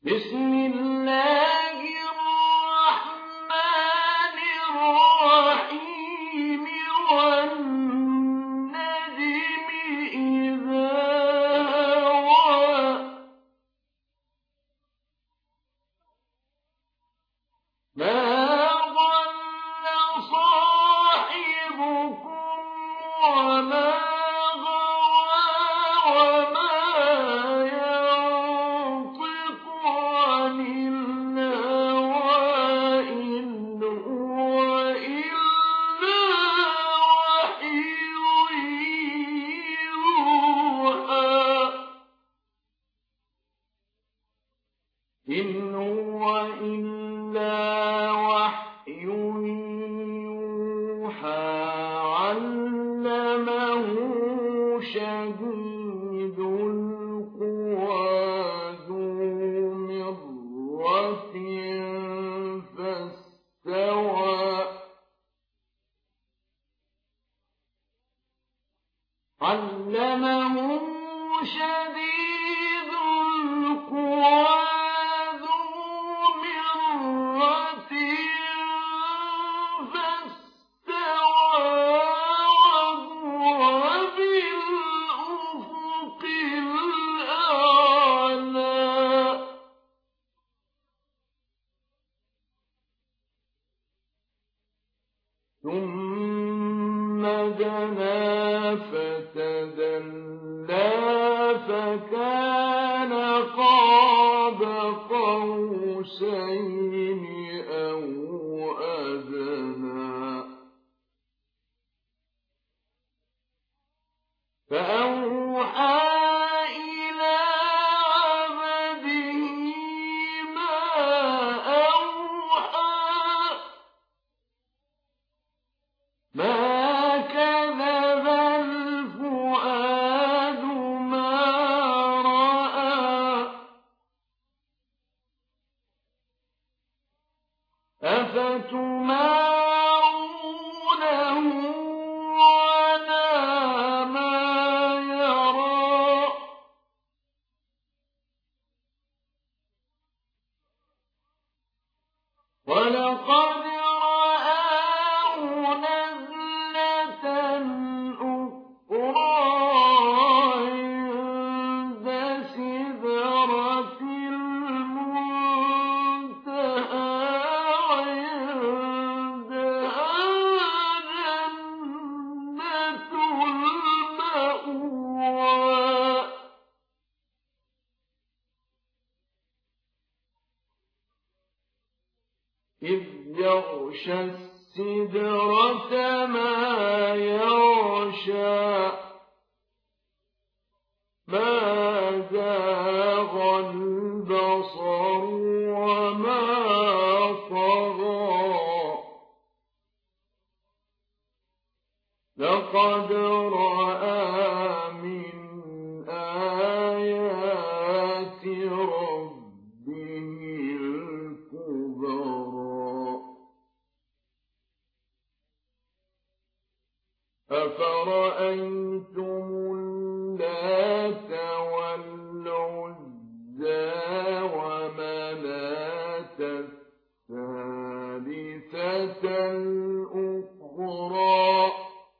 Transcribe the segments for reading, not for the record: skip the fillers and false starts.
بسم الله الرحمن الرحيم والنجم إذا هوى ما ضل صاحبكم وما غوى وما ينطق عن الهوى إن هو إلا وحي يوحى إن هو إلا وحي يوحى علمه شديد القوى ذو مرة فاستوى علمه شديد القوى ذو مرة فاستوى وهو بالأفق الأعلى ثم دنا فتدلى فكان قاب قوسين أو أدنى فأوحى إلى عبده ما أوحى ما كذب الفؤاد ما رأى أفتمارونه على ما يرى ولقد رآه نزلة أخرى عند سدرة المنتهى عندها جنة المأوى إذ يغشى السدرة ما يغشى ما زاغ البصر وما طغى لقد رأى من آيات ربه الكبرى أفرأيتم اللات والعزى ومناة الثالثة الأخرى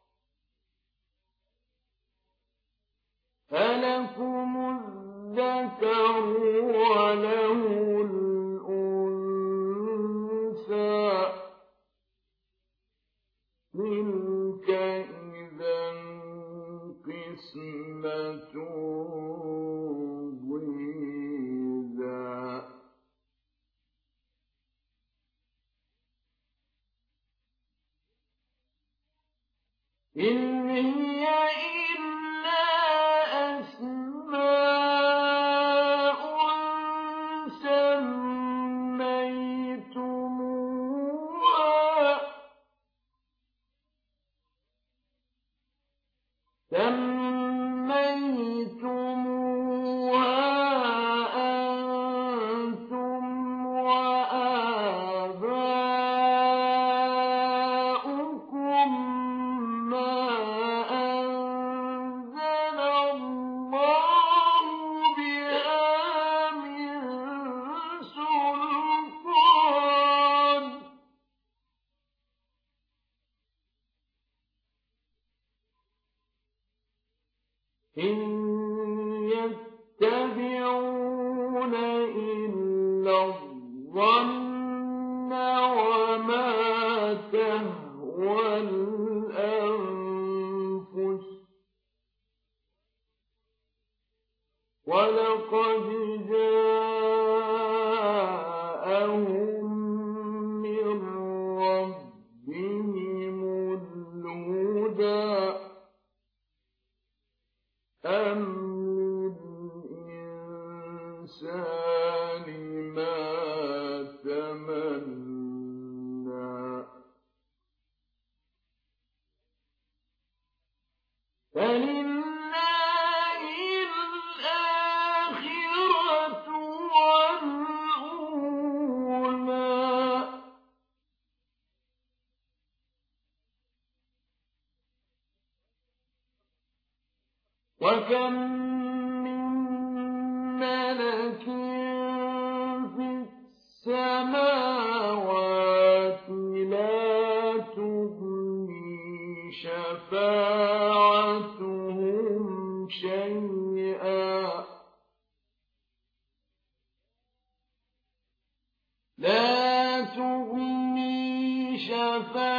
ألكم الذكر وله الأنثى تلك إذا قسمة ضيزى إن هي إلا أسماء سميتموها أنتم وآباؤكم ما أنزل الله بها من إلا الظن وما تهوى الأنفس ولقد جاءهم من ربهم الهدى أم للإنسان ما تمنى فلله الآخرة والأولى وكم من ملك في السماوات لا تغني شفاعتهم شيئا لا تغني شفاعتهم